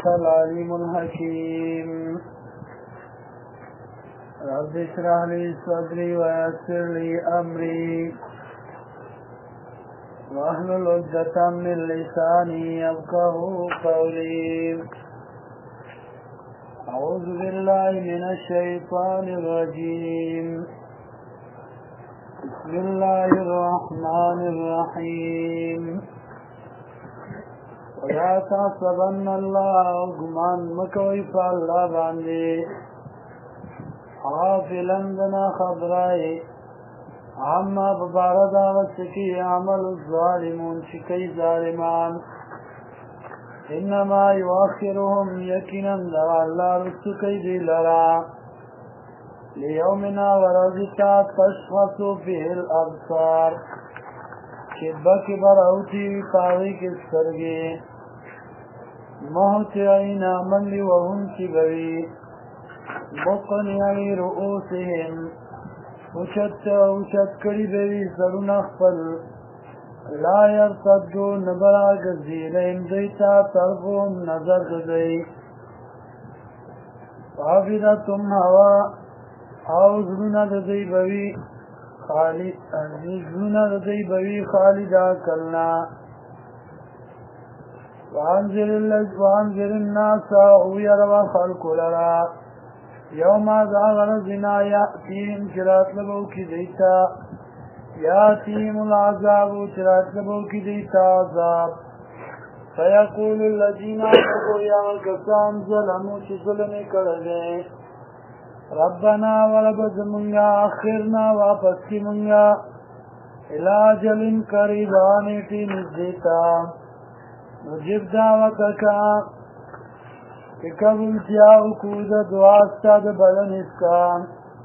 أنت العليم الحكيم رب اشرح لي صدري ويسر لي أمري واحلل عقدة من لساني يفقهوا قولي أعوذ بالله من الشيطان الرجيم بسم الله الرحمن الرحيم ولا تحسبن الله غمان مكوي فالله باندي غافلا دنا خبراي عما ببارد آغتکی عمل الظالمون شکی ظالمان انما یواخرهم یکنا در اللہ رسکی دی لرا لیومنا ورزتا تشخص فيه الابصار شبک براوتی پاوی کس کرگی محتعین منلی وهم چگوی مقنعی رؤوسهم اوچت کری بیوی سرون اخفل لا یرتدو نبرا گزیلین دیتا طرفهم نظر گزی وافدتم هوا او زلون ددی بوی خالدا کلنا وانذر الناس او یروا خلق لرا یوم ذاغرزنا یأتیم چرات لبو کی دیتا یأتیم العذاب چرات لبو کی دیتا عذاب فیقول الذین آمنوا یا کسان ظلموا چی ظلمی کرده ربنا ورب زمونگا اخرنا واپس کی منگا الاجل قریبانیتی نزدیتا نجب دعوتکا قبل کیا کود دعاستا د بدن اسکان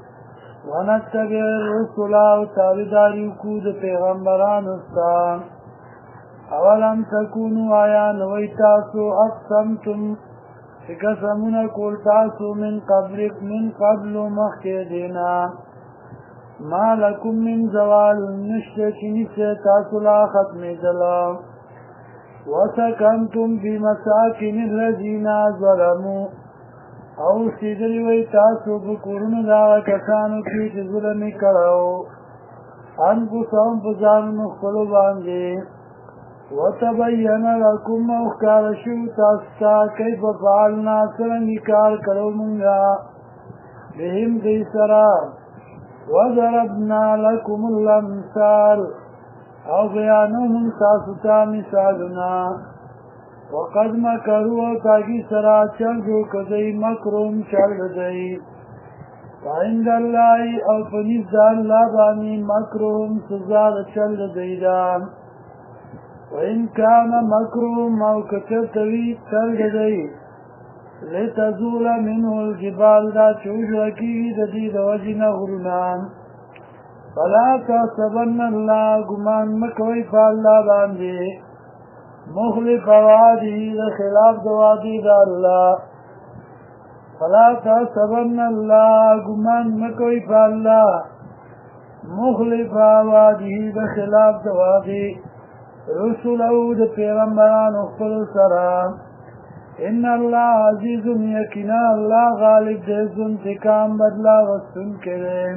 ونتبع الرسل و تابداری کود پیغمبران اسکان اولم تکونو آیا نوی تاسو اقسمتم قسمون کول تاسو من قبل مخی دینا ما لکم من زوال نشت چنیس تاسو لا ختم دلام وسکنتم فی مساکن الذین ظلموا او سیدلی وی تاسو بکورن داغ کسانو کی چه ظلمی کرو انفسهم بزان مخفلو باندی وتبین لکم اخکارشو تاستا کیف فعلنا سرنگی کار کرو منگا بهم دی سرا وضربنا لکم الامثال او بیانوهم تاستا مثالنا وقد مکروا تاگی سرا چل جو کدی مکروم چل دی وعند اللہ او پنیز دا اللہ بانی مکروم سزار چل دیدان وإن كان مكروم او کتر توی چل دی لتزول منه الجبال دا چوش رکی دید وجن غرنان فلا تحسبن الله گمان مکوی فاللہ باندی مخلف وعدی دا خلاف دوادی دا اللہ فلا تحسبن الله گمان مکوی فاللہ مخلف وعدی دا خلاف دوادی رسولو دا پیغمبران اخفل سرام ان اللہ عزیز یقینا اللہ غالب دیز انتقام بدلا وستن کریم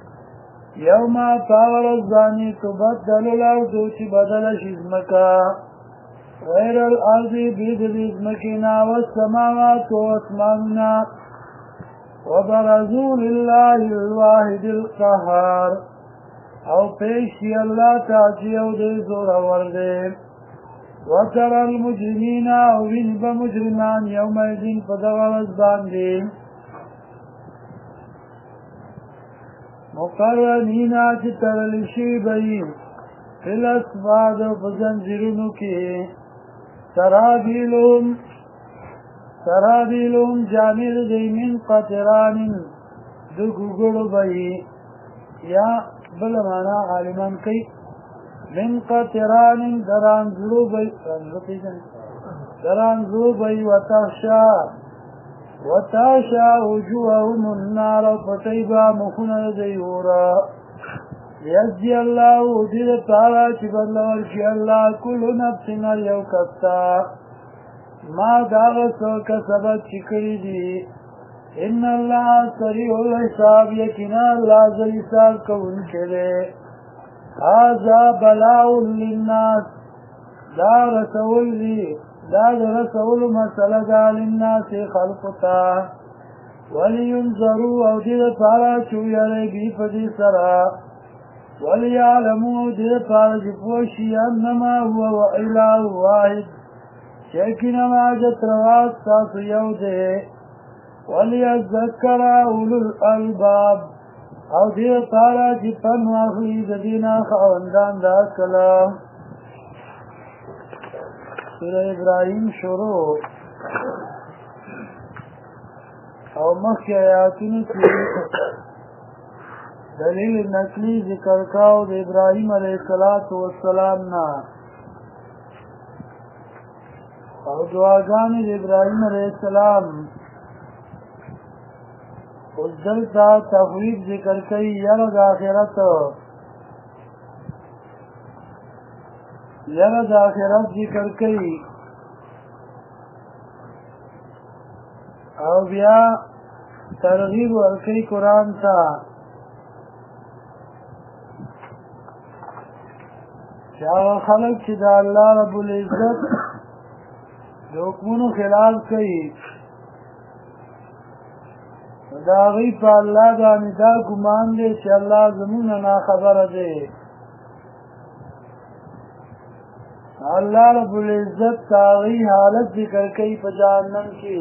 یوم تاور الزانی تبدل الارض چی بدل شزمکا غیر الارض بیدل ازمکینا والسماوات واسماننا وبرزو للہ الواحد القهار او پیشی اللہ تاجی او دے زور ورده وتر المجرمین او وینب مجرمان یوم ایدین فدغرز باندین مقرنین چی ترلشی بئی فی الاسفاد و بزنزرونو کی سرابیلهم جامل دی من قطران دو گوگلو بئی یا بلمانا عالمان کئی من قطران درانزرو بئی وتاشا وجوههم النار فتيبا مخنا ديورا يجزي الله دير تعالى چبدل ورشي الله كل نفس اليو كستا ما داغ سو کسبت چکری دی ان اللہ سریع الحساب یقینا اللہ ذل حساب کون کرے هذا بلاء للناس دا رسول دی دا رسول مسئلہ دا للناس خلقتا ولینظروا او دید پارا چویرے بی پدی سرا وليعلموا دید پارا جپوشی انما هو الہ واحد چیکنا ماجت رواد تاسو یو دے ولیذکر اولو الالباب او دید پارا جپن واخلی ددینا خواندان دا کلا سورہ ابراہیم شروع او مخی آیاتونو کی دلیل نقلی ذکر کاو د ابراہیم علیہ السلام نا او دعاگانی د ابراہیم علیہ السلام اس دلتا تفویض ذکر کئی یرد آخرت ذکر کئی او بیا ترغیب ورکی قرآن تا چاو خلق چی دا اللہ رب العزت دو حکمونو خلاف کئی دا غی پا اللہ دا ندا گمان دے چی اللہ زمون نا خبر دے اللہ رب العزت تاغی حالت ذکر کئی پا جہنم کی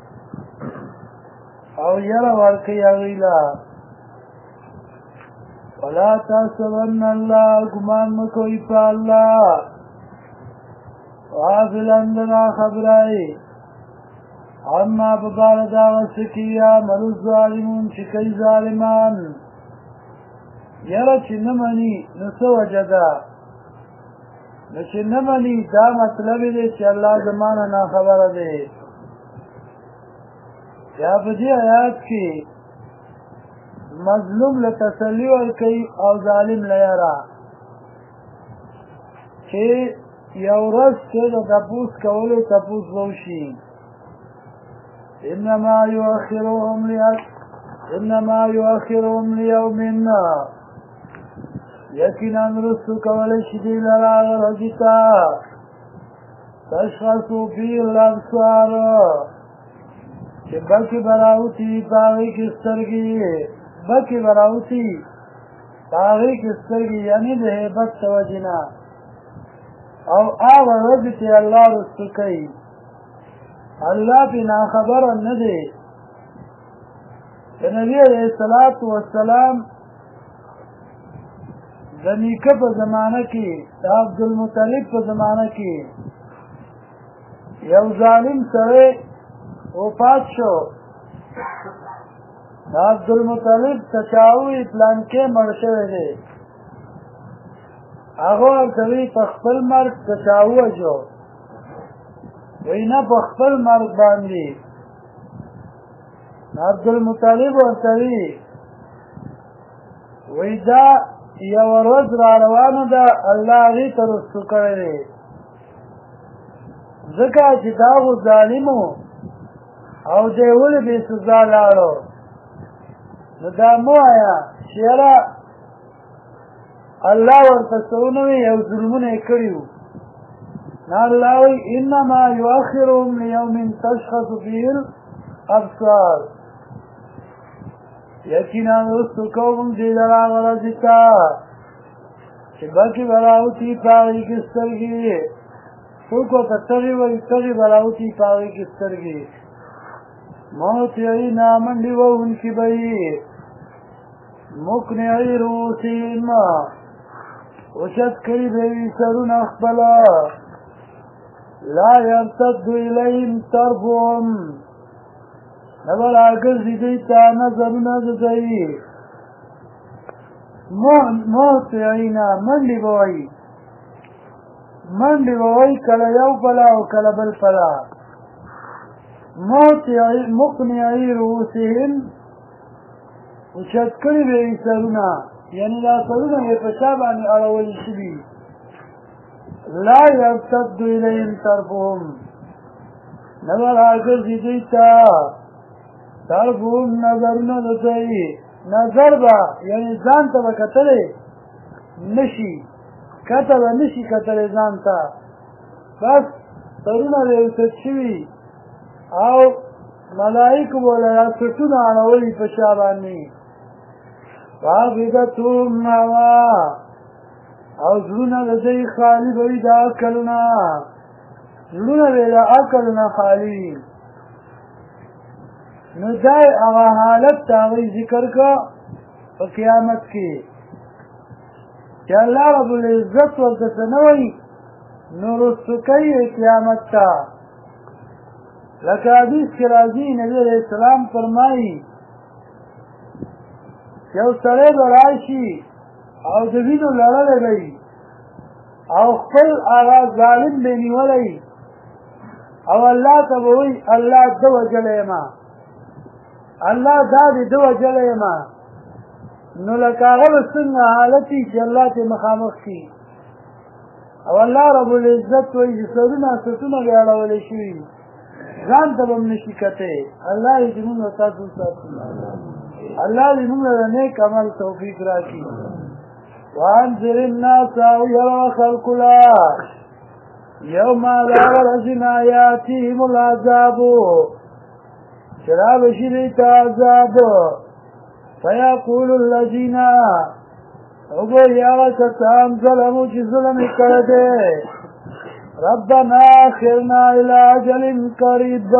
او یر ورکی اغیلا ولا تحسبن اللہ گمان مکوئی پا اللہ غافلن دنا خبرائی اما ببارد آغسکی عمل الظالمون چکی ظالمان یرا چی نمانی نسو وجدا نچی نمانی دا مطلب دے چی اللہ زمانہ نا خبر دے یا بدی آیات کی مظلوم لتسلی ورکی او ظالم لیرا چی یو رس چی دا تپوس کولو تپوس بوشی انما یؤخرهم لیوم یقینا رسو کولش دی لراغ رجتا تشخصو فی الابصار چی بکی براوتی پاغی کسترگی بکی براوتی پاغی کسترگی یعنی ده حیبت توجنا او آغا رجتی اللہ رسو کئی اللہ پی ناخبر ندے کہ نبی علیہ السلام زنیکہ پا زمانہ کی عبدالمطلب پا زمانہ کی یو ظالم سوے وفات شو عبدالمطلب تچاوی پلانکے مرشوے دے اغوار کوي پخپل مرگ تچاوه جو وینا پخپل مرگ باندی عبدالمطلب ورطوی ویدا یو روز را روانو دا اللہ غی ترستو کرده ذکا چی داغو ظالمو او دیولی بی سزا لارو ندامو آیا شیرا اللہ ورطسونوی یو ظلمون کریو نا اللہ وی انما یؤخرهم لیوم تشخص فیه الابصار یقینا رستو کوم دیدر آغرا زتا چی بکی براوتی پاگی کسترگی سوکو تتغی وی تغی براوتی پاگی کسترگی موت یعی نامندی و انکی بئی مکنعی روسیم وشد کئی بیوی سرون اخبلا لا یرتد الیهم طرفهم نبر آگز دیتا نظر نزدئی محتعینا منڈی بوائی کل یو پلا و کل بل پلا مقنعی روسهم وشد کئی بیوی سرونا یعنی لا سرونا یہ پشابانی اڑولی شبی لا یرتد الیهم طرفهم نور راگرزی دیتا طرفون نظرونه دتایی نظر با یعنی ځان ته به کتلی نشي کته به نشي کتلی ځان ته بس سرونه به اوچت شوي او ملایکو به له سټونه اړولي په شا باندې فافدتهم هوا او زړونه د دوی خالي به وي د عقل نه زړونه به د عقل نه خالي وي نو دای هغه حالت ته هغوی ذکر کا په قیامت کې چې الله رب العزت ورته څه نه وایي نو رستو کوي قیامت ته لکه حدیث کې راځي نبي علیه السلام فرمایي یو سړی به راشي او د وینو لړلی به وي او خپل هغه ظالم به نیولی او الله ته به وایي الله ده وژلی یم الله دا دې ده وژلی یم نو لکه هغه به څنګه حالت وي چې الله ته مخامخ شي او الله رب العزت وایي چې سرونه سټونه به اړولی شوي ځان ته به هم نشي کتی الله دې زمونږ تاسو ساتي الله دې موږ له نیک عمل توفیق راکړي وانذر الناس ويرى خلق لا يوم لا ورزنا ياتيهم العذاب شراب شريط عذاب فيقول الذين ابو يا وكتان ظلموا ظلم كرده ربنا اخرنا الى اجل قريب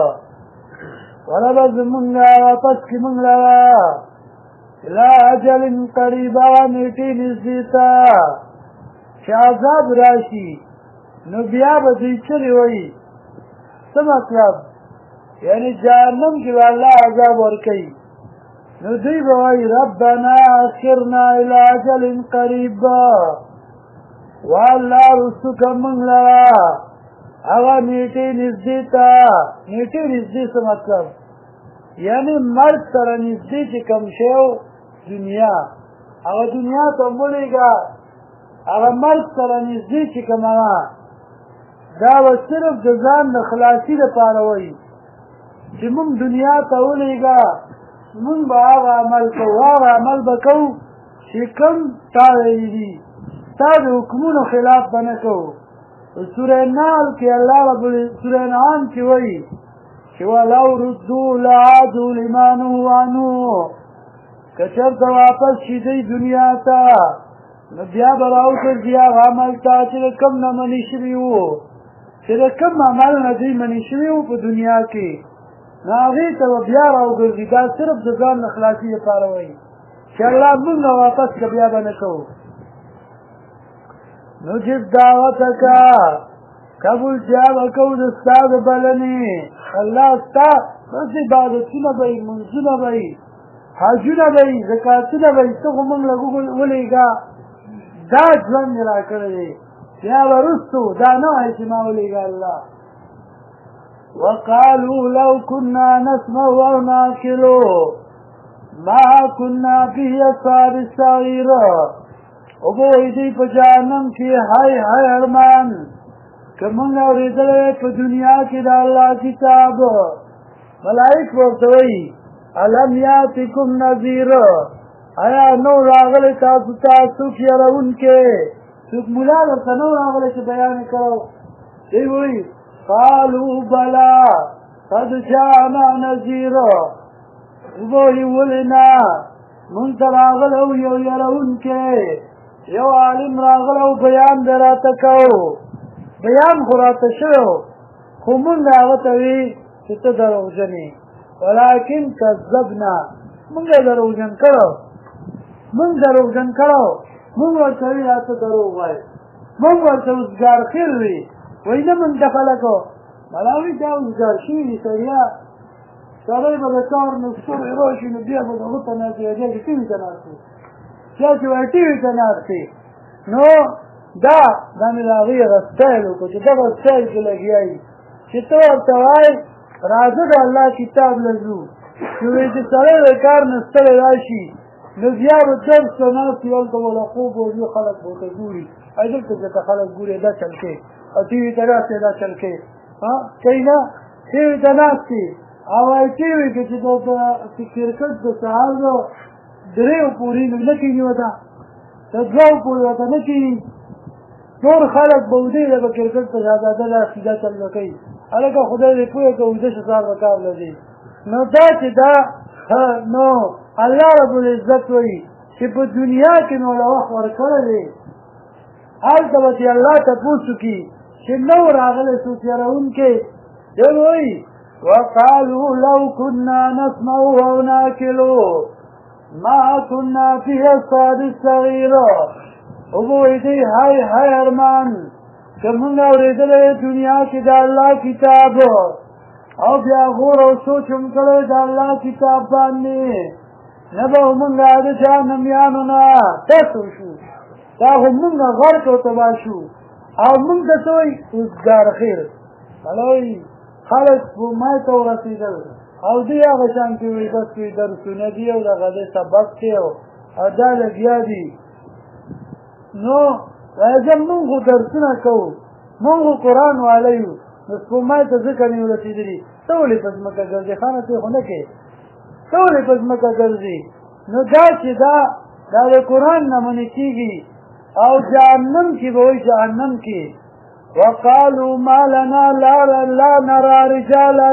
ولبز منغا واپس کی منغلا الى اجل قریبا نیٹی نزدیتا چه عذاب راشی نو بیا بدوی چلی وی څه مطلب یعنی جهنم کی والله عذاب ورکی نو دوی بوی ربنا اخرنا الى اجل قریبا والله رسوک منغلا هغه نیټې نږدې ته نیټې نږدې څه مطلب یعنی مرګ سره نږدې چې کوم شی دنیا هغه دنیا ته مړېږه هغه مرګ سره نږدې چې کوم هغه دا به صرف د ځان د خلاصي دپاره وایي چې مونږ دنیا ته ولېږه مونږ به هغه عمل کوو هغه عمل به کوو چې کوم تا ویلي دي ستا د حکمونو خلاف به نه کوو سورہ نال کې الله رب سورہ انعام کې وایي چې ولو ردوا لعادوا لما نهوا عنه که چېرته واپس شي دوی دنیا ته نو بیا به راوګرځي هغه عمل ته چې د کوم نه منې شوي وو چې د کوم عمل نه دوی منې شوي وو په دنیا کې نو هغې ته به بیا راوګرځي دا صرف د ځان د خلاصي لپاره وایي چې الله موږ واپس که بیا به نه کوو نجب دعوتکا قبول جواب کو د استاد بلنی الله ستا بس عبادتونه به منځونه به حجونه به زکاتونه به څه موږ له ولېږه دا ژوند را کړی یا ورستو دا نه وایي چې ما ولېږه الله وقالوا لو كنا نسمع او ناكل ما كنا في اصحاب السعير او بوئی دی پا جہنم کی ہائی ہائی ارمان کہ منگا اوریدلے پا دنیا کی دا اللہ کتاب ملائک ورطوئی علم یاتکم نذیر آیا نو راغل تاسو تاسو کی ارون کے سوک ملا درتا نو راغل چا بیان کرو دی وی قالوا بلا قد جانا نذیر بوئی ولنا منتا راغل او یو یرون کے یو عالم راغل او بیان دراته کو بیان خو راته شوی خو مونږ هغه ته وی چې ته دروغجن یې ولکن کذبنا مونږ یې دروغجن کړو مونږ ورته وی راته دروغ وایي مونږ ورته اوزګار خیر وي وایي نه مونږ ته خلکو ملاوي دا اوزګار شوي دي سړیا سړی به د کار نه ستوري راشي نو بیا به د هغه ته ناست وي بیا چې ټي وي ته ناست وي چا چې وایي ټي وي ته ناست وي نو دا مې د هغوی هغه سټایل وکړو چې دغه سټایل کې لګیا وي چې ته ورته وایې راځه د الله کتاب له ځو چې وایي چې سړی د کار نه ستړی راشي نو بیا به درس ته ناست وي هلته به له خوب ورځي خلک به ورته ګوري دلته چې ته خلک ګوري دا چل کې او ټي وي ته ناست دا چل کې کوي نه ټي وي ته ناست دي او وایي ټي وي کې چې د کرکټ د سهار د 3 پورې نه کېږي ورته د 2 پورې ورته نه کېږي نور خلک به ودې ده به کرکټ ته زیاده ده سیده چل کوي هلکه خدای دې پوهه که اوده شه سهار به کار لري نو دا چې دا نو الله رب العزت وایي چې په دنیا کې نو له وخت ورکړی دی هلته به چې الله تپوس وکړي چې نو راغلی څوک یروونکی دی وایي وقالوا لو كنا نسمع او ناكل ما كنا في اصحاب الصغير وبوي دی هاي هاي ارمان که مونږ اورېدلی دنیا کې د الله کتاب او بیا غور او سوچ هم کړی د الله کتاب باندې نه به مونږ د جهنمیانو نه تاسو شو دا خو مونږ غرق او تباه شو او مونږ ته څه وایي روزګار خیر هلوی خلک سپوږمۍ ته ورسېدل او دوی هغه شانتې وایي بس کوي درسونه دي او دغه دی سبق دی او دا لګیا دي نو راځه مونږ خو درسونه کوو مونږ خو قرآن والی یو نو سپوږمۍ ته ځکه نه یو رسېدلي ته ولې په ځمکه ګرځې خانه ته یې خو نه کوې ته ولې په ځمکه ګرځې نو دا چې دا د قرآن نه منې کېږي او جهنم کې به وایي جهنم کې وقالوا ما لنا لا نرى رجالا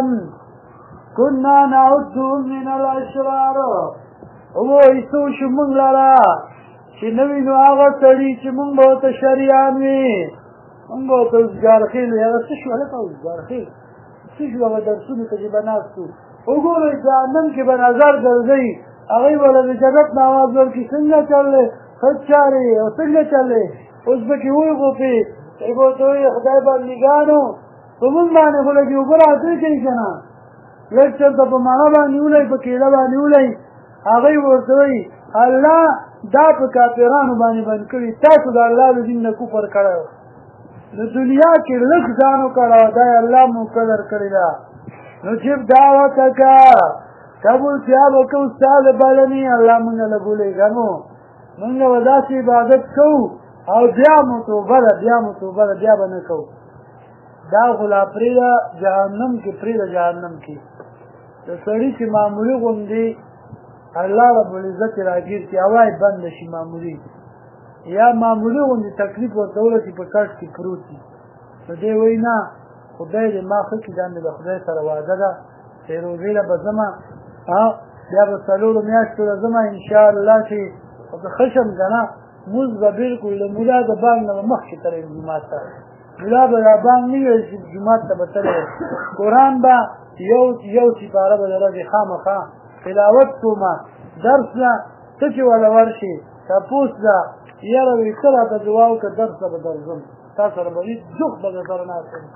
كنا نعدهم من الاشرار وایي څه وشو مونږ لره چې نه وي نو هغه سړي چې مونږ به ورته شریان وي مونږ به ورته اوزګارخېل وي هغه څه شو هلکه اوزګارخېل څه شو هغه درسونو ته چې به ناست وو وګورئ جهنم کې به نظر ګرځئ هغوی به له د جنت نه اواز ورکړي څنګه چلې ښه چارې او څنګه چلې اوس به کې وغوپې ای به ورته وایي خدای بندګانو په مونږ باندې خو لږې اوبه راتوی کوي که نه لږ چېرته په مڼه باندې ولئ په کیله باندې ولئ هغوی به ورته وایي الله دا په کافرانو باندې بند کړي تاسو د الله د دین نه کفر کړی د دنیا کې لږ ځان وکړه دا یې الله مقدر کړې ده نو جب دعوتک قبول کیا به کوو ستا د بلنې الله مونږ له بولېږه نو مونږ به داسې عبادت کوو او بیا مو توبه ده بیا به نه کوو دا خو لا پرېږده جهنم کې پرېږده جهنم کې د سړي چې معمولي غوندې الله رب العزت راګیر چې هوا یې بنده شي معمولي یا معمولي غوندې تکلیف ورته ورسي په کټ کې پروت وي نو دی وایي نه خدای دې ما ښه کړي دا مې د خدای سره وعده ده چې روژې له به ځمه بیا به 4 میاشتو له ځمه انشاءالله چې که ښه شم که نه مونځ به بلکل د ملا د بانګ نه به مخکې تللی جومات ته ملا به دا بانګ نه ویل چې جومات ته به تللی قرآن به یو سپاره به د ورځې خامخا تلاوت کومه درس نه ته چې وله ورشې تپوس ده یاره وایي ته راته دعا وکړه درس ته به درځم تا سره به وي جوخ به درسره ناست یم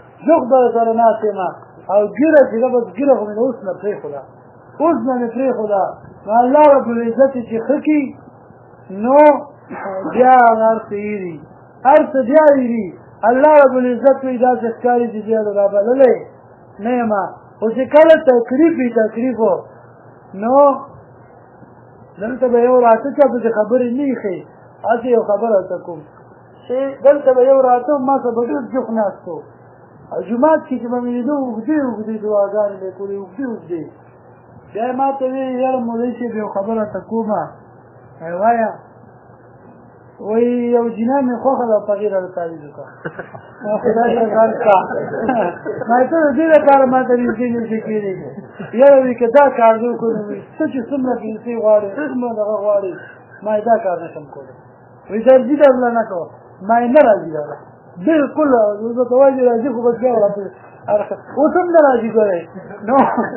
او ګیره چې ده بس ګیره خو مې اوس نه پرېښوده مې پرېښوده نو الله رب العزت چې ښه کړي نو بیا هغه هر څه هېري بیا هېري الله رب العزت وایي داسې ښکاري چې زیاده رابللی نه یم خو چې کله تکلیف وي تکلیفو نو دلته به یو راته چا پسې خبرې نه ایښې هسې یو خبره ورته کوم چې دلته به یو راته ما سره به ډېر جوخ ناست و او جومات کې چې به مې لیدو اوږدې دعاګانې به یې کولې اوږدې بیا یې ما ته ویل یاره مولوي صاحب یو خبره ته کومه وایه وایي یو جینه مې خوښه ده په هغې راته تعویض وکړه خدای ته غرق کړه ما ته د دې لپاره ما ته نږدې کېدې یاره وایي که دا کار دې وکړو نو ته چې څومره پیسې غواړې څومره دغه غواړې ما یې دا کار نه شم کولی وایي درځي درله نه کوه ما یې نه راځي دغه بلکل زه ته وایي راځي خو بس بیا ورته اوس هم نه راځي ګورئ نو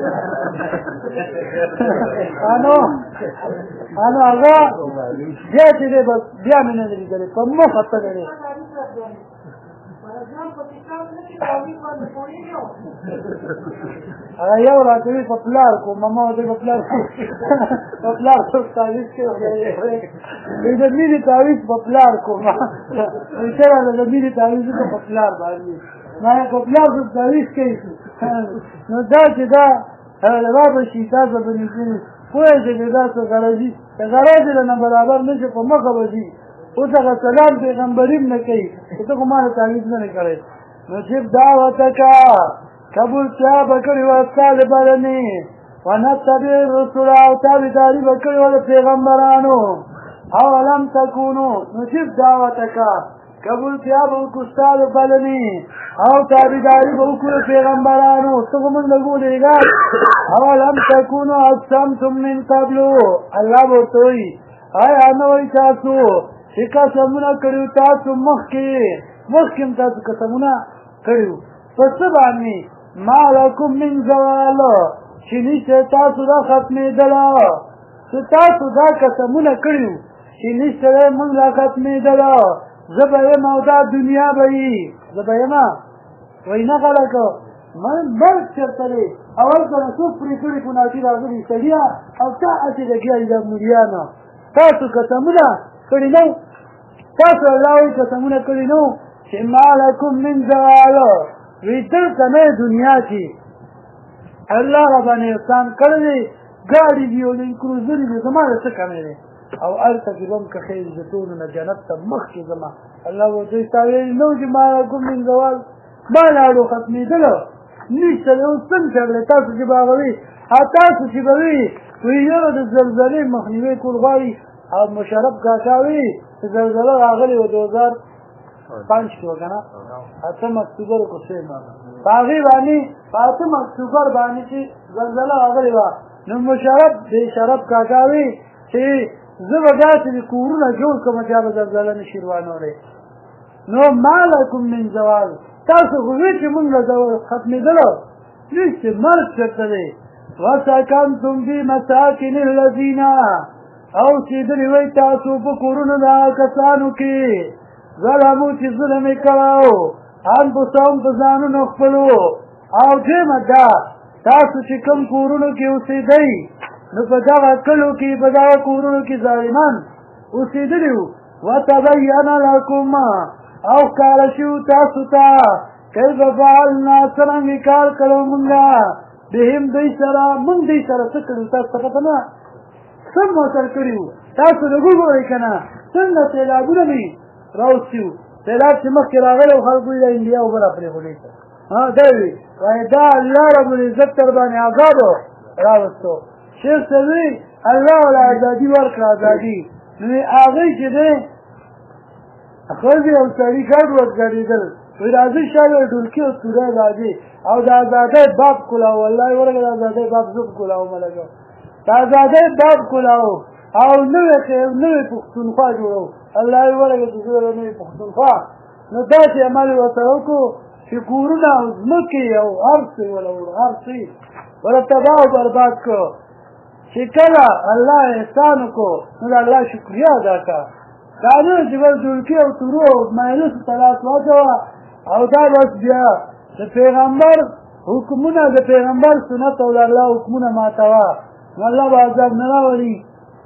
هغه بیا چې دی بس بیا مې نه دی لیدلی په مخه تللی دی هغه یو راته وي په پلار کو ماما ورته په پلار څوک تعویض کوي د مینې تعویض په پلار کوم چېرې د مینې تعویض وکړه په پلار باندې ما یې په پلار څوک تعویض کوي نو دا چې دا روا به شي تاسو به نږدې پوهېږئ چې دا څه غرضي که غرض یې نه برابر نه شي په مخه به ځي اوس هغه سلام پیغمبري هم نه کوي چې ته خو ما نه تعویض نه دی کړی نو جب دعوتک کبولتیا به کړې وه ستا د بلنې ونتبع الرسل او تابعداري به کړې وه د پیغمبرانو اولم تکونو نجیب دعوتک کبولتیا به وکړو ستا د بلنې او تابعداري به وکړو د پیغمبرانو ته خو موږ لګولېږه اولم تکونو اقسمتم من قبلو الله به ورته وایي آیا نه وایي تاسو چې قسمونه کړي وو تاسو مخکې هم تاسو قسمونه کړي وو په څه باندې ما لکم من زوال چې نشته تاسو دا ختمېدله چې تاسو دا قسمونه کړي وو چې نشته دی موږ دا ختمېدله زه به یم او دا دنیا به وي زه به یم وایي نه خلکو مرګ چېرته دی اول کله څوک پرې کړي کوناټي راغلي سړیا او تا هسې لګیا دي دا مولیانو تاسو قسمونه کړي نه تاسو الله وایي قسمونه کړي نه چې ما لکم من زوال وی دلته نه دنیا کې الله ربانې احسان کړی دی ګاډي دي او کروزرې دي زما د څه کمی دی او هلته کې به هم که ښې عزتونو نه جنت ته مخکې ځمه الله ورته ستا ویلي نه چې ما لکم من زوال ما لاړو ختمېدله نشته دی اوس څنګه چغلې تاسو چې به هغه وي تاسو چې به وي وی یاره د زلزلې مخنیوی کول غواړي او مشرف کاکا وي چې زلزله راغلې وه 2005 کې وه که نه 8 اکتوبر کو سیم په هغې باندې په 8 اکتوبر باندې چې زلزله راغلې وه نو مشرف د شرف کاکا وي چې زه به داسې د کورونه جوړ کړم چې هغه زلزله نشي روانولی نو ما لکم من زوال تاسو خو وی چې مونږ له ختمېدله نشته مرګ چېرته دی وسکنتم فی مساکن الذین او اوسېدلي وی تاسو په کورونو د هغه کسانو کې ظلمو چې ظلم یې کړی انفسهم په ځانونو خپلو او دویمه دا تاسو چې کوم کورونو کې اوسېدئ نو په دغه کلو کې په دغه کورونو کې ظالمان اوسېدلي وو وتبین لکم او ښکاره شوي تاسو ته کیف فعلنا څرنګې کار کړی مونږه بهم دوی سره مونږ دوی سره څه کړي تاسو ته پته نه څه مو سره کړي وو تاسو لږ وګورئ که نه څنګه سیلابونه مې راوستي وو سیلاب چې مخکې راغلی و خلکو یې د انډیا اوبه راپرېښودې ته دا وي وایي دا الله رب العزت تر باندې عذاب راوستو شیخ صاحب وي الله وله ازادي ورکړه ازادي نو هغوی چې دی ښځې او سړي ګډ ورګډېدل وایي راځئ شاوې ډولکي او توری راځي او د ازادۍ باب کولاو والله ورګه د ازادۍ باب زه کولاو ملګو د ازادۍ باب کولاو او نوې پښتونخوا جوړو الله یې ورګه چې زه نوې پښتونخوا نو داسې عمل یې ورته وکړو چې کورونه او ځمکې او هر څه یې وله وړو هر څه یې وله تباه او برباد کړو چې کله الله احسان وکړو نو د الله شکریه ادا کړه دا نه چې بس ډولکي او تورو او مایلسو ته لاس واچوه او دا بس بیا د پیغمبر حکمونه د پیغمبر سنت او د الله حکمونه ماتوه نو الله به عذاب نه راولي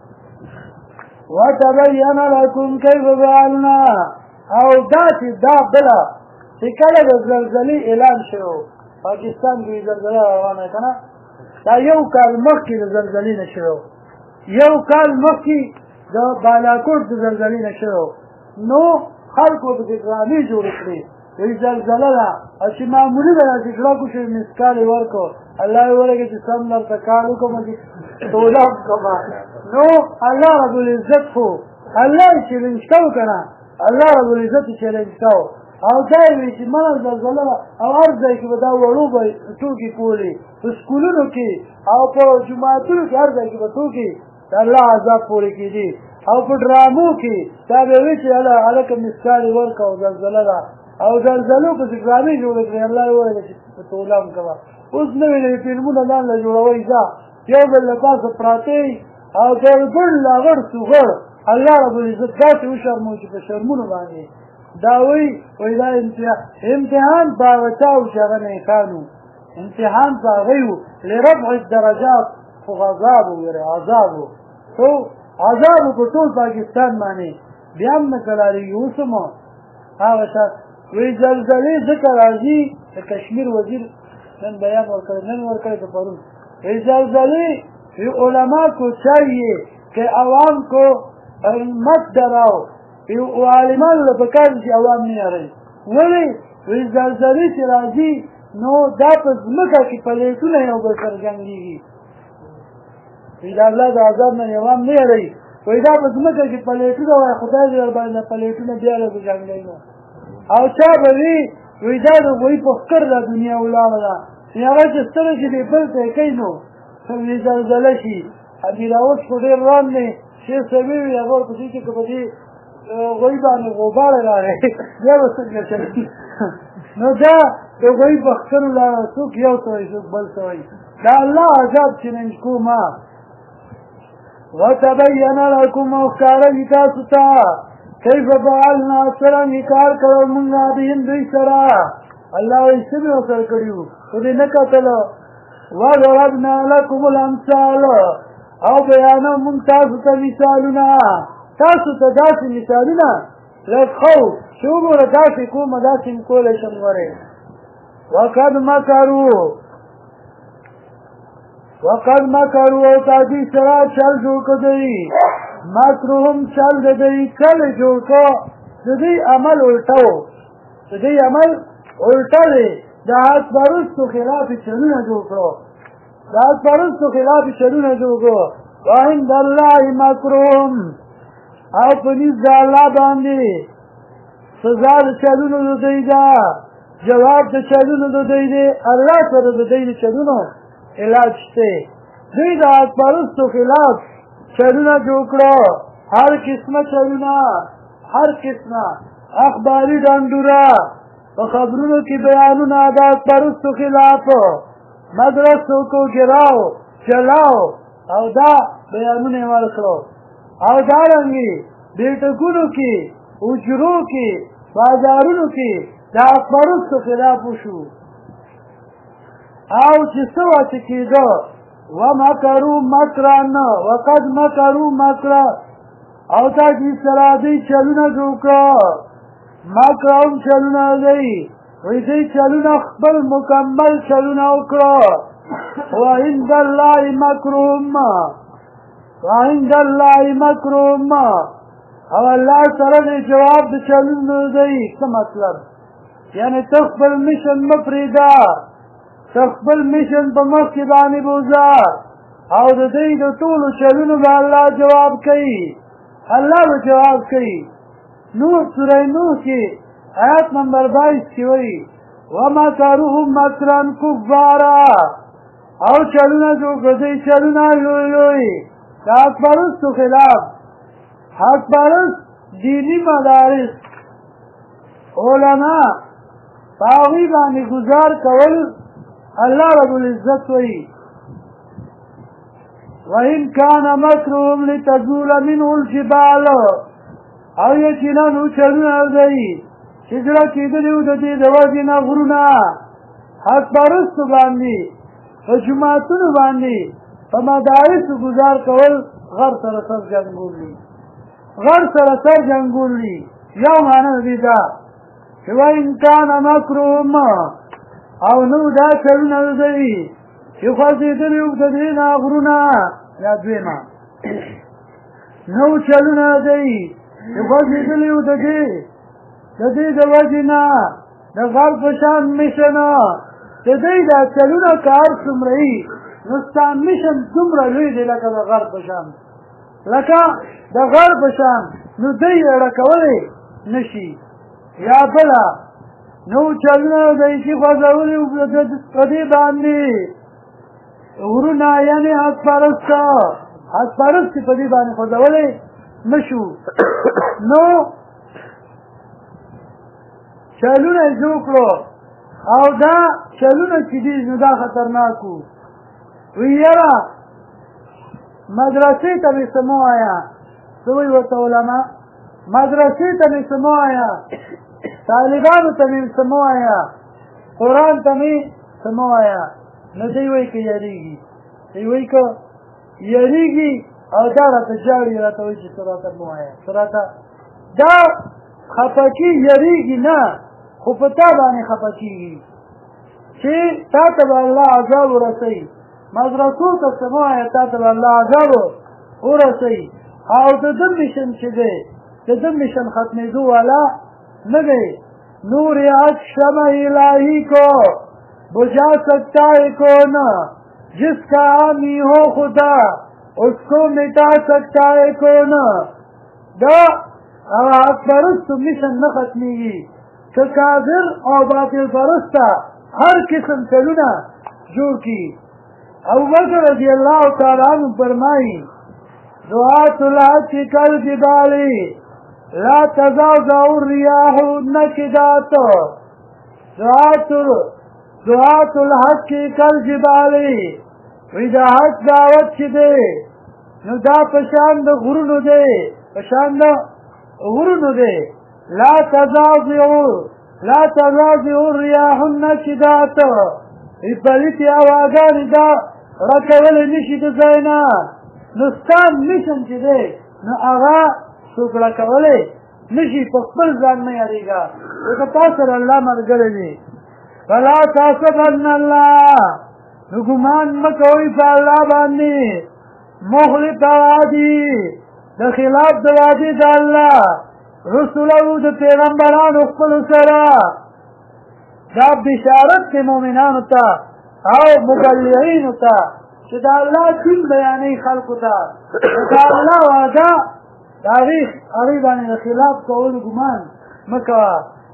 وتبین لکم کیف فعلنا او دا چې دا بله چې کله د زلزلې اعلان شو پاکستان کې زلزله روانه که نه دا یو کال مخکې د زلزلې نه شو یو کال مخکې د بالاکوټ د زلزلې نه شو نو خلکو پکې ډرامې جوړې کړې وایي زلزله ده او چې معمولي به داسې کړه کو چې مسکال یې ورکړو الله یې ورکړې چې سم درته کار وکړم چې توله وکړمه نو الله رب العزت خو الله یې چیلنج کوو که نه الله رب العزت یې چیلنج کوو او دا یې وایي چې منه زلزله ده او هر ځای کې به دا وړو به ټوکې کولې په سکولونو کې او په جوماتونو کې هر ځای کې به ټوکې د الله عذاب پورې کېدي او په ډرامو کې دا به وایي چې هلکه مسکال یې ورکړه او زلزله ده او زلزلو پسې ډرامې جوړې کړې الله یې وویل چې په توله هم کوه اوس نوې نوې فلمونه ځان له جوړوئ ځه یو بل له پاسه پراته او د ګڼ لاغړ سوغړ الله رب العزت داسې وشرمو چې په شرمونو باندې دا وایي دا امتحان په هغه چا و چې هغه نیکان وو امتحان په هغوی وو لرفع الدرجات خو عذاب و یاره عذاب و تو عذاب و په ټول پاکستان باندې بیا هم نه کلاریږي اوس هم هغه شاید وی زلزلې ځکه راځي د کشمیر وزیر نن بیان ورکړی نن ورکړی که پرون وی زلزلې علما کو چاہیے کہ عوام کو مت ڈراؤ عالمان له پکار چې عوام نه یاري ولې وی زلزلې چې راځي نو دا په ځمکه کې پلیټونه یو بل سره جنګېږي وایي د الله د عذاب نه یو هم نه یېروي وایي دا په ځمکه کې پلیټونه وایي خدای دې ورباندې پلیټونه بیا له جنګوي نو او چا به وي وایي دا د وایي په فکر دا دنیا ولاړه ده هغه چې سترګې چې دې بل ته یې کوي نو وایي زلزله شي امیر اوس خو ډېر روان دی شیخ صاحبي وي هغه ورپسې چې که په دې غوی باندې غوباړه راغی بیا به څنګه چلي نو دا د غوی په ښکرو لاړه څوک یو څه وایي څوک بل څه وایي دا الله عذاب چې ننجکو ما وتبین لکم او ښکاره وي تاسو ته کیف فعلنا څرنګې کار کړی مونږ بهم دوی سره الله وایي څه مې ورسره کړي وو خو دې نه کتله وضربنا لکم الامثال او بیانو مونږ تاسو ته مثالونه تاسو ته داسې مثالونه لږ خو چې وګوره داسې کومه داسې م کولی شم ورې وقد مکروا او تا دوی سره چل جوړ کړی مکرهم چل د دوی چل جوړ کړ د دوی عمل الټه و د دوی عمل الټه دی د حق پرستو خلاف چلونه جوړ کړو د حق پرستو خلاف چلونه جوړ کړو وعند الله مکرهم او په نزد د الله باندې سزا د چلونو د دوی ده جواب د چلونو د دوی دی الله سره د دوی د چلونو علاج شته دوی د حق پرستو خلاف چلونه جوړ کړو هر قسمه چلونه هر قسمه اخباري ډنډوره په خبرونو کې بیانونه د حق پرستو خلاف مدرسو کو ګراو چلاو او دا بیانونه یې ورکړو او دارنګې بیټکونو کې اجرو کې بازارونو کې د حق پرستو خلاف وشو او چې څه واچې کېده ومکروا مکرا وقد مکروا مکرا او تا دوی سره دوی چلونه جوړ کړه مکر هم چلونه دی وایي دوی چلونه خپل مکمل چلونه وکړه وعند الله مکرهم او الله سره دی جواب د چلونه دی څه مطلب یعنې ته خپل میشن مه پرېږده ته خپل میشن په مخ کې باندې بوځه او د دوی د ټولو چلونو به الله جواب کوي الله به جواب کوي نوح سوره نوح کې آیات نمبر 22 کې وایي ومکروا مکرا کبارا او چلونه جوړ کړه دوی چلونه لوی لوی د حق پرستو خلاف حق پرست دیني مدارس علما په هغوی باندې ګزار کول الله رب العزت وایي وإن كان مكرهم لتزول منه الجبال او یقینا نو چلونه دی چې زړه کېدلي وو د دې د وجې نه غرونه حق پرستو باندې په جوماتونو باندې په مدارسو ګزار کول غر سره سر جنګول دي غر سره سر جنګول دي یو معنی دی دا چې وإن كان مکرهم او نو دا چلونه دی چې خوځېدلي وو د دې نه غرونه یا دویمه نو چلونه دی چې خوځېدلي وو د دې د وجې نه د غر په شان میشنه د دوی دا چلونه که هر څومره وي نو ستا میشن دومره لوی دی لکه د غر په شان لکه د غر په شان نو دوی یې ړکولی نه شي یا بله نو چلونه دی چې خوځولي وو په دې باندې غرونه یعنې حق پرست په دې باندې خوځولی نه شو نو چلونه یې جوړ کړو او دا چلونه چې دي نو دا خطرناک وو وی یاره مدرسې ته مې څه مه وایه څه وایي ورته علما مدرسې ته مې څه مه وایه طالبانو ته مې څه مه وایه قرآن ته مې څه مه وایه نو دی وایي که یېرېږي دی وایي که یېرېږي او دا راته ژاړي راته وایي چې څه راته مه وایه څه راته دا خفه کېږي یېرېږي نه خو په تا باندې خفه کېږي چې تا ته به الله عذاب ورسوي مدرسو ته څه مه وایه تا ته به الله عذاب ورسوي او د ده میشن چې دی د ده میشن ختمېدو والا نه دی نور حق شمع الهي کو बुझा सकता है कौन, जिसका हामी हो खुदा उसको मिटा सकता है कौन। हक परस्त मिशन न खत्मीगी कि कादिर और बातिल परस्ता हर किस्म चलुना जोड़ की। अबू बकर रज़ी अल्लाह तआला अन्हु फरमाई, दुआतुल हक़ कल जिबाली ला तज़ाज़उ रियाह नकिदात। दुआतुल हक़ कल जिबाली विदा हक़ दावत ची दे नु दा पशान द गुरुनु दे, पशान द गुरुनु दे। ला तज़ाज़उ रियाह नकिदात पलिती आवागानी दा रकवल निशी द ज़ैना नुस्तान मिशन ची दे न आगा सुकड़ा कवले निशी पखबल जान में आरेगा। एक तासर अल्लाह मरगले ने फला तासबन अल्लाह नुगुमान मकोई फाला बानी मुखलिफ आवादी द खिलाफ दवादी द अल्लाह रसूलहू द पैगम्बरान उखबल सरा दा बिशारत के मोमिनान होता और मुबल्लिगीन होता कि दा अल्लाह दिन बयानी खल्क होता दा अल्लाह वादा तारीख अरीबानी द खिलाफ कौल गुमान मकवा।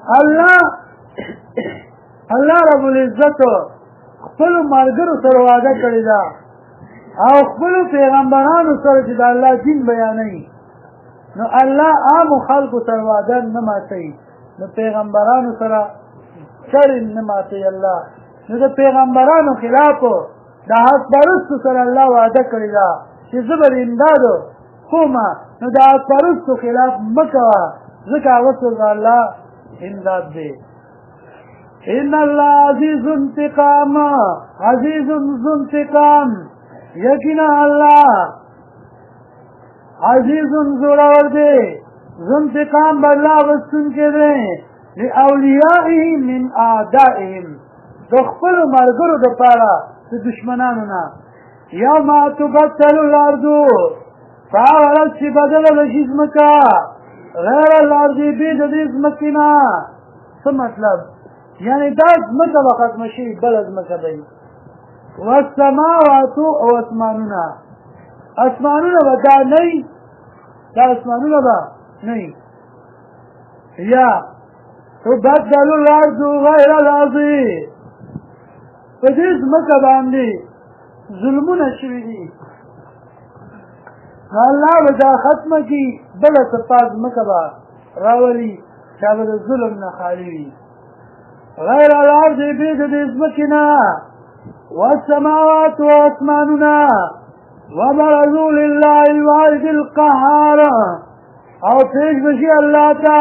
अल्लाह रब्बुल इज्जत खपल मरगर सर वादा करी दा और खपल पैगम्बरान सर कि दा अल्लाह दिन बयानी न अल्लाह आम खल्क सर वादा न माती न पैगम्बरान सर सर न माती। अल्लाह न पैगम्बरान खिलाफ दा हक परस्त सर अल्लाह वादा करी दा कि जबर इमदाद खुमा न दा हक परस्त खिलाफ मकवा ज़का वसल अल्लाह इमदाद दे। इन अल्लाह अजीज़ इंतकाम अजीज़ इंतकाम यकीना अल्लाह अजीज़ जोरावर दे इंतकाम बदला वस्तुन के दे लिअौलियाइहिम मिन आदाइहिम दखपल मरगरो द पारा से दुश्मनानु ना। यौमा तुबद्दलुल अर्दु फावरत से बदल लजिज़म का गैर अर्दी बीद जिज़मकिना। तो मतलब यानी दाज मका वक़्त मशी बलद मका दई वस्समावातु और आसमानुना बता नहीं दा आसमानुना बा नहीं या तुबद्दलुल अर्दु गैर अर्दी फजिज़ मका बांदी जुल्मुना शवीदी अल्लाह वजा खत्म की बला सपाद मकबा रावली शाबद जुल्म न खाली गैर अर्द बीद जिज़मकिना والسماوات واسماننا وبرزوا لله الواحد القهار او پیش بشی اللہ تا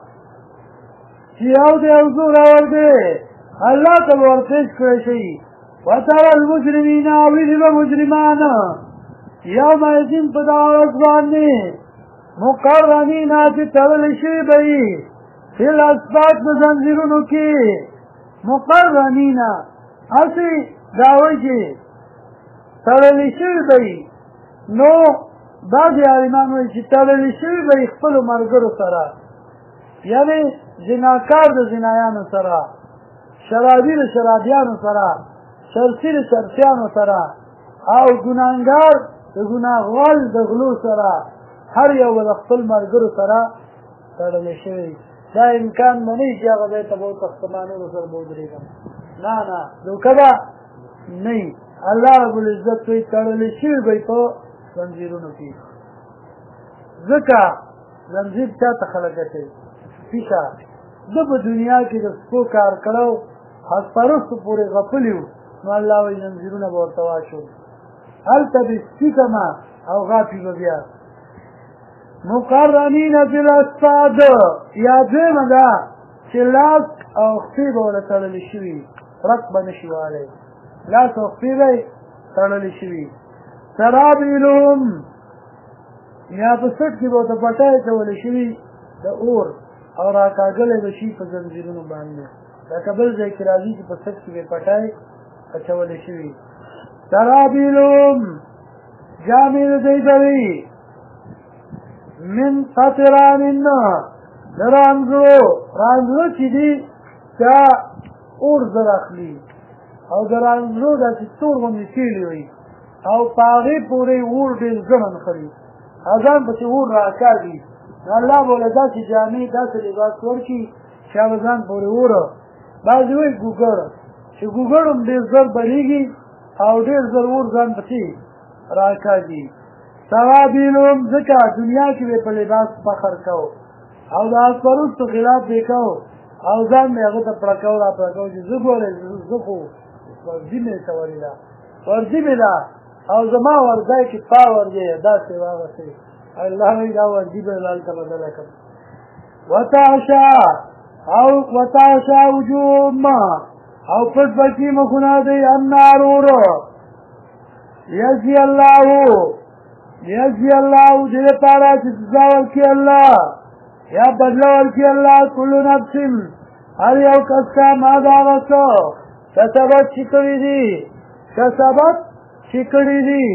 چیاو دے حضور اور دے اللہ تا ور پیش کرشی وترى المجرمین اویل مجرمان یوم ایزن پداو ازبانی مقرنین آتی تولشی بئی فی الاسبات بزنزیرونو کی مقرنین اسی داوی چی تړلی شوي به نو بعضې عالمان وایي چې تړلی شوي به خپلو ملګرو سره یعنې زناکار د زنایانو سره شرابي د شرابیانو سره چرسي د چرسیانو سره او ګناهګار د ګناهوال د غلو سره هر یو د خپل ملګرو سره تړلی شوي دا امکان منی چې هغه ځای ته به تختمانونو سره به ودرېږم نه نه دوکه به نه الله رب العزت وی تړلی شوي به په زنځیرونو کې ځکه زنځیر چا ته خلک اچوي پیشه ده په دنیا کې د سپو کار کړو حق پرستو پورې غفلي وو نو الله وایي زنځیرونه به ورته واچول هلته به سپي کمه او غاپي به بیا مقرنین فی الاصفاد یا دویمه ده چې لاس او خپې به ورته تړلی شوي رک به نشي والی لاس او خپې به یې تړلی شوي سرابیلهم یا په سټ کې به ورته پټۍ اچولی شوي د اور او راکاږلی به شي په زنځیرونو باندې لکه بل ځای کې راځي چې په سټ کې به پټۍ اچولی شوي سرابیلهم جامې د دوی به وي من قطران د رانځلو چې دي دا اور زر اخلي او د رانجو داسې تور غوندې تېلې وي او په هغې پورې اور ډېر ځمن خري ځان پسې اور راکاږي نو الله به له داسې جامې داسې لباس ورکړي چې هغه ځان پورې اوره بعضې وایي ګوګړ چې ګوګړ هم ډېر زر بلیږي او ډېر زر اور ځان پسې راکاږي سرابیلهم ځکه دنیا کې به په لباس فخر کوو او د آسپروستو خلاف به کوو او ځان مې هغه ته پړکو را پړکو چې زه ګورې زه خو ورځي مې سوالي ده ورځي مې ده او زما ورځی کې تا ورځی داسې واغسې الله وایي دا ورځي به هلته بدله کړم وتعشى وجوههم او پټ بچي مخونه دی النار اور یجزي الله دې لپاره چې سزا ورکړي الله یا بدله ورکړي الله کل نفس هر یو کس ته ما دا هغه څه کسبت چې کړي دي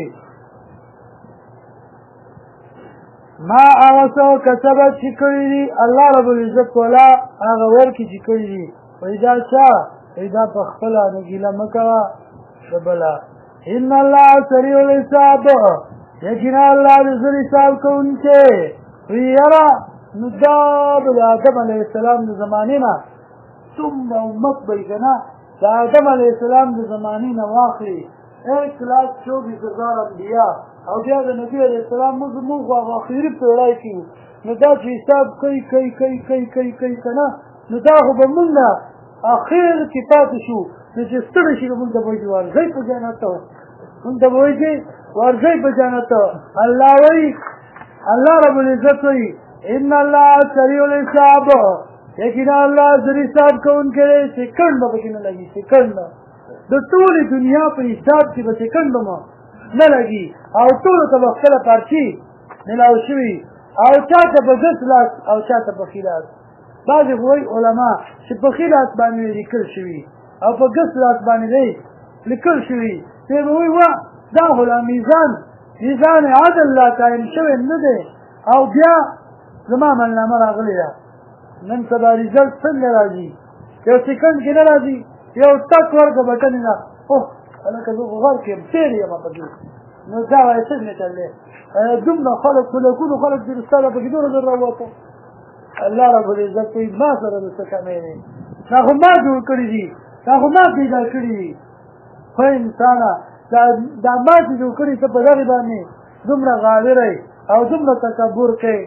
ما هغه څه کسبت چې کړي دي الله رب العزت والا هغه ورکړي چې کړي دي وایي دا چا دا په خپله نو ګیله مه کوه د بله ان الله سریع الحساب یقینا الله د زر حساب کوونکی وی یاره نو دا به د آدم علیه السلام د زمانې نه څومره امت به یې که نه د آدم علیه السلام د زمانې نه واخلي 1,24,000 انبیا او بیا د نبي علیه السلام موږ خو هغه اخري پیړۍ کې وو نو دا چې حساب کوي که نه نو دا خو به مونږ نه اخر کې پاتې شو نو چې ستړی شي نو مونږ ته به وایي ورځئ په جنت ته مونږ ته به وایي چې ورځئ په جنت ته الله وایي الله رب العزت وایي ان الله سریع الحساب یقینا الله زر حساب کوونکی دی سیکنډ به پکې نه لګي سیکنډ د ټولې دنیا په حساب کې به سیکنډ نه لګي او ټولو ته به خپله پارچې میلاو شوي او چا ته په ګس لاس او چا ته په ښي لاس بعضې خو وایي علما چې په ښي لاس باندې لیکل شوي او په ګس لاس باندې دی لیکل شوي دی به وایي وا دا خو لا میزان عدل لا قایم شوی نه دی او بیا زما عملنامه راغلې ده نن سبا ریزلټ څنګه راځي یو سیکنډ کې نه راځي یو ټک ورکړه بټنې نه اوه هلکه زه خو غر کې یم تېر یم پکې نو دا وایي څه مې چلې دومره خلک ملکونو خلک چې ستا له پکې دومره زر راووته الله رب العزت کوي ما سره د څه کمی دی دا خو ما جوړ کړي دي دا خو ما پیدا کړي دي خو انسانه دا ما چې جوړ کړي ته په دغې باندې دومره غاوری او دومره تکبر کوي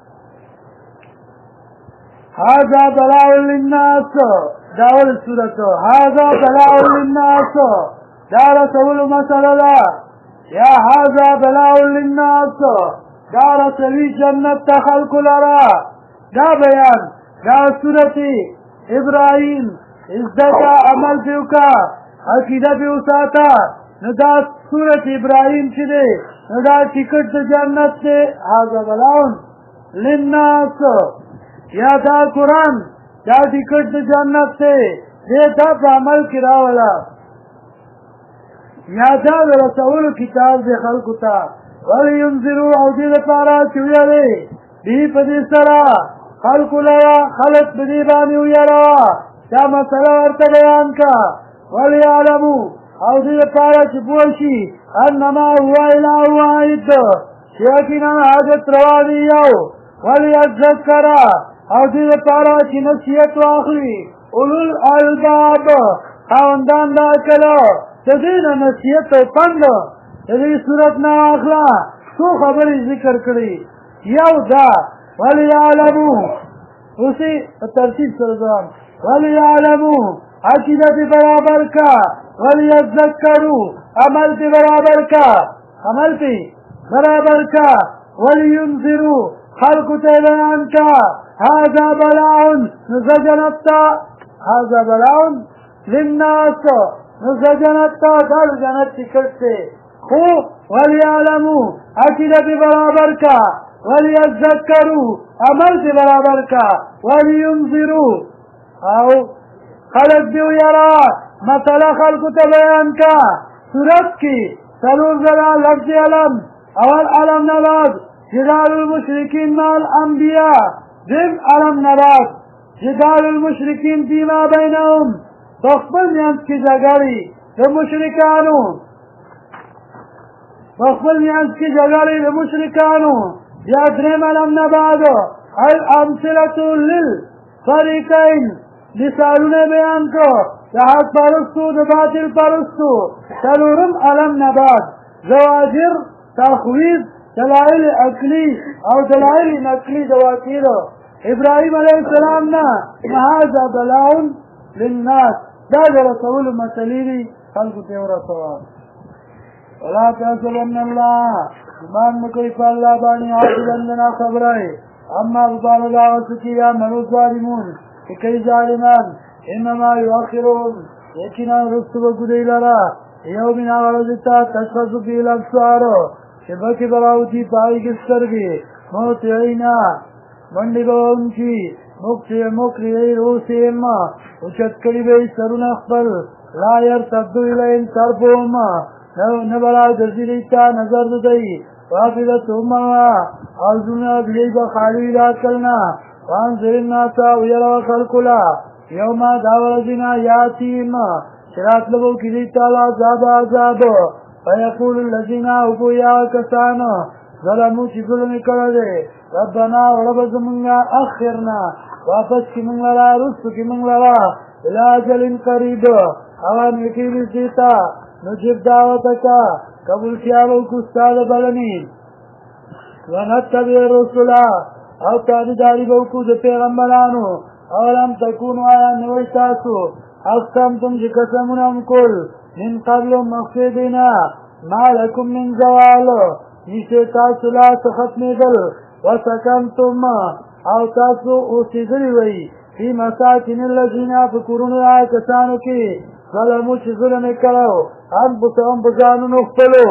هذا بلاء للناس دا اول صورت هذا بلاء للناس دا رسول مسئله ده یا هذا بلاء للناس دا رسوي جنت ته خلکو لره دا بیان دا صورت ابراهیم ازدکا عمل پې وکړه عقیده پې وساته نو دا صورت ابراهیم چې دی نو دا ټکټ د جنت دی هذا بلاء للناس یا دا قرآن دا ټکټ د جنت دی دې تا په عمل کې راوله یا دا د رسولو کتاب دی خلکو ته ولینذروا او دې لپاره چې ویلې دې په دې سره خلکو لره خلک په دې باندې ویاړه دا مسله ورته بیان کا ولیعلموا او دې لپاره چې پوه شي انما هو اله واحد چې یقینا حاجت روا دی یو ولیذکر او دې لپاره چې نصیحت واخلي اولو الالباب خاوندان د عقلو د دې نه نصیحت او پند د دې صورت نه واخله څو خبرې ذکر کړي یو دا ولیعلموا اوسې په ترتیب سره ځواب ولیعلموا عقیده دې برابر کا ولیذکروا عمل دې برابر کا ولینذروا خلقو ته بیان کا هذا بلاء نزجنتا هذا بلاء للناس نزجنتا دا جنت ټکټ دی خو ولیعلموا عقیده دې برابر کا وليذكروا عمل دې برابر کا ولینذروا او خلق دې ویرا مثلا خلقو ته بیان کا صورت کې څلور ځله لفظ علم اول علم نه بعد جدال المشركين مع الأنبياء ذم علم نبات جدال المشركين فيما بينهم بخبل میانس کی جگری ده مشرکانو بخبل میانس کی جگری ده مشرکانو یا درم علم نبادو الامثلة للفریقین مثالون بیان کو ده حق پرستو ده باطل پرستو سلورم علم نباد زواجر تخویض دلائل عقلی او دلائل نقلی دواتیر ابراهیم علیہ السلام نا هذا بلاء للناس دا رسول مسلیری خلق تیورا سوال ولا تحسبن الله ایمان مکوی پا اللہ بانی عاقبندنا خبرائی اما بطال دعوت کی یا منو ظالمون کئی ظالمان انما یؤخرهم یقینا رسط بگدی لرا یومین آغرزتا تشخص فی الابصار شبکی براوتی پائی کسترگی موتعینا منڈی باون کی مکری روسیم اچت کری بی سرون اخبر لا یرتدو الین سرپوم نبرا درزی دیتا نظر دی وافدت امما آزونا بیئی بخالی رات کرنا وانظر الناسا ویرا خلقلا یوما داورجنا یاتیم شرات لبو کی دیتا العذاب عذاب فیقول الذین ابو یا کسان ظلمو چی ظلم کرده ربنا ورب زمنگا اخرنا واپس کی منگلرا رسو کی منگلرا الاجل قریب اوان یقین سیتا نجب دعوتکا قبول کیاو کستاد بلنی ونتبع رسولا او تابداری بوکو د پیغمبرانو اولم تکونو آیا نوشتاسو اقسمتم چی قسمونم کل من قبل مخفیدنا ما لکم من زوال نیشه تاسو لا سختمی دل وسکنتم او تاسو اوسیدلی وی فی مساکن اللذین فکرون آیا کسانو کی ظلمو چی ظلم کرو انفسهم بزانو نخفلو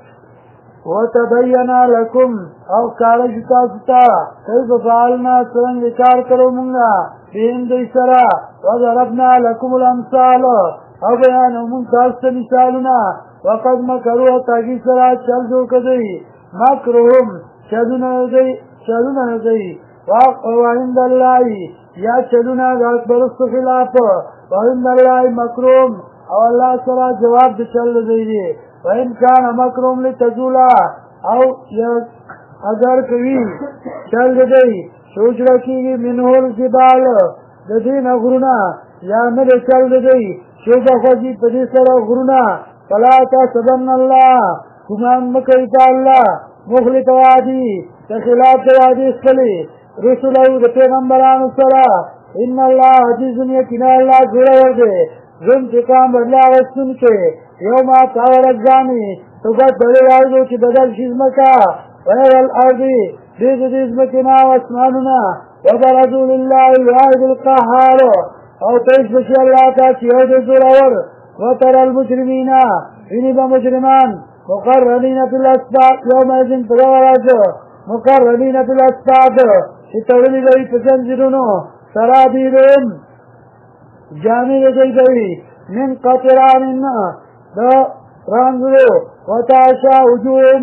وتبینا لکم او کارج تاستا کیف فعلنا سرنگ کار کرو منگا بهم دی سرا وضربنا لکم الامثال او بیانو من تاستا مثالنا وقد مکرو تاگی سرا چل جو کدی مکرهم چلونا دی وعند اللہ یا چلونا ذات برست خلاف وعند اللہ مکرهم او اللہ سرا جواب دی چل دی وَإِنْ كَانَ مَكْرُهُمْ لِتَزُولَا او اگر کوي چل دی سوچ رکھیږي منه الجبال د دې غرونا یا نه چل دی شوبه خوځي په دې سره غرونا فلا تحسبن الله ګمان مکوئ ته الله مخلص وادي خلاف وادي خپلې رسولو د پیغمبرانو سره ان الله عزیز یقینا الله جوړور دی ظلم انتقام بدلا وستونکي یوم تاورزانی توبت بڑی آئیدو چی بدل شیزمکا ویل الارضی دیز دیزمکنا و اسماننا وبرزو للہ الواحد القهار او پیش بشی اللہ تا چیہد زورور وتر المجرمین اینی با مجرمان مقررین فی الاسباط یوم ایزن پدورج مقررین فی الاسباط چی تولی گئی پسنجرونو سرابیرون جامع دی گئی من قطران دا رانگلو وتعشا وجوههم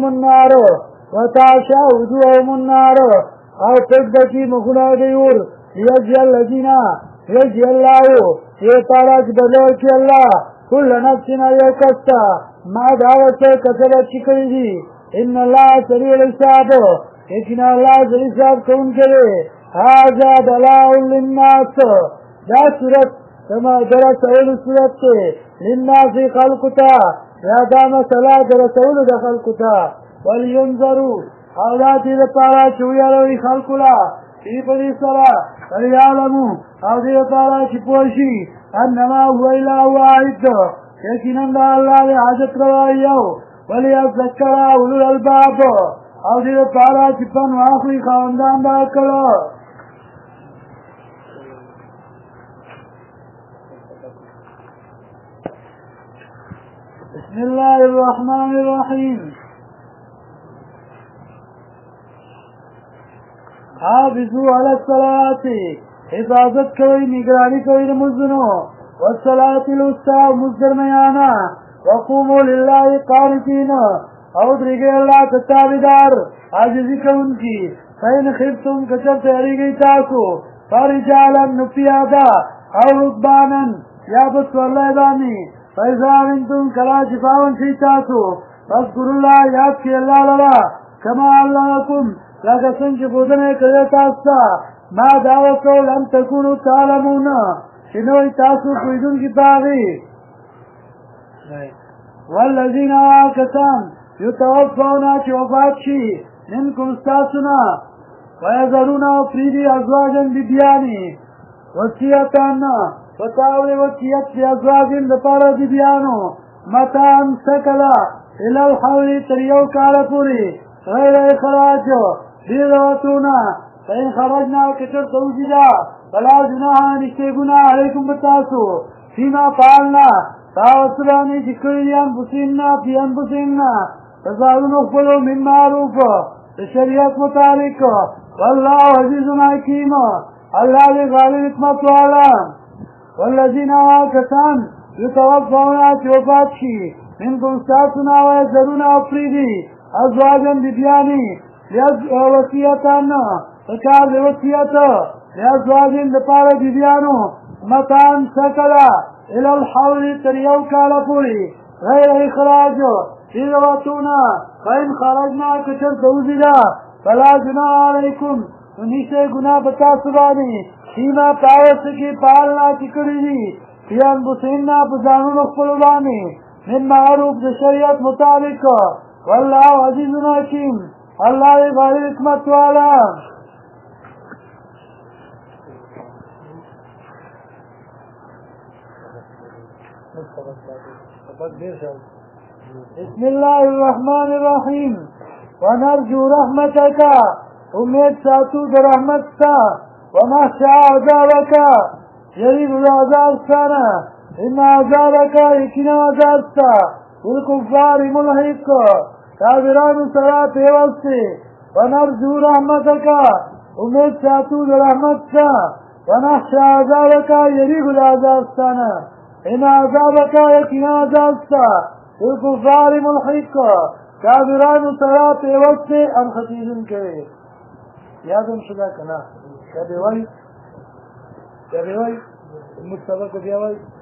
النار او تقدکی مخنا دیور یجی اللذین یجی اللہ یہ تارا بدلو کی اللہ کل نفسنا یکستا ما دعوت سے کسلت چکری دی ان اللہ سریع الحساب لیکن اللہ سریع حساب کون کرے حاجہ بلاء للناس دا صورت کما درس اول صورت کے للناس خلقتا یا دا مسئلہ درس اول دا خلقتا ولینظروا اولاتی دا پارا چویا روی خلقلا ای پدی سرا ولیعلمو او دی دا پارا چی پوشی انما هو الہ واحد یقیناً دا اللہ دی حاجت روائیو ولیذکر اولو الالباب او دی دا پارا چی پن واخوی خواندان دا کلو بسم الله الرحمن الرحيم حافظوا على الصلاة حفاظت کوئی نگرانی کوئی نمزنو والصلاة الوسطى مزدرمیانا وقوموا لله قانتين او درگے اللہ تتابدار عاجزی کون کی فین خفتم کچر تحریگی تاکو فرجالا نپیادا او رکبانا یا بسوالله بانی فیضا منتم کلا چپاون شی تاسو فذکر اللہ یاد کی اللہ لرا کما علمکم لکه څنګه چې ښودنه یې کړې تاسو ته ما دعوه کړو لم تکونو تعلمون چې نه وئ تاسو پوهېدونکي په هغې والذین کسان یتوفون چې وفات شي منکم ستاسو نه ویذرون او پرېږدي ازواجا بیبیانې وصیتان فتاوی وصیت د ازواجن دپاره بیبیانو متاعا سکلا الی الحول تر یو کاله پورې غیر اخراج بیغوتونه فإن خرجنا كترت وجدا فلا جناح نشته گناه علیکم بتاسو فیما فعلنا تاوسرانی چکری فی انفسنا تظاهرون اخبروا من معروف شریعت مطابق والله عزیز حکیم اللہ دی غالب حکمت والا والذین کسان یتوفون چې وفات شي منکم ستاسو نه ویذرون او پرېږدي ازواجا بیبیانې وصیتان فکار د وصیت لازواجن دپاره بیبیانو متاعا سکلا الی الحول تر یو کاله پورې غیر اخراج بیغوتونه فإن خرجنا که چېرته وځي فلا جناح علیکم نو نشته ګناه په تاسو باندې فیما په هغه څه کې فعلنا چې کړي دي فی انفسهن په ځانونو خپلو باندې من معروف د شریعت مطابق والله عزیز حکیم اللہ دی غالب حکمت والا بسم اللہ الرحمن الرحیم ونرجو رحمتک امید ساتو در رحمت تا ونخشى عذابک یریب العذاب سانا ان عذابک یقینا عذاب تا بالکفار ملحق کافرانو سره پیوسته ونرجو رحمتک امید ساتو در رحمت تا ونخشى عذابک یریب العذاب سانا ان عذابک یقینا عذاب تا بالکفار ملحق کافرانو سره پیوسته ان خطیزن کوي یادم شده کنه کبه وای مستبق بیا وای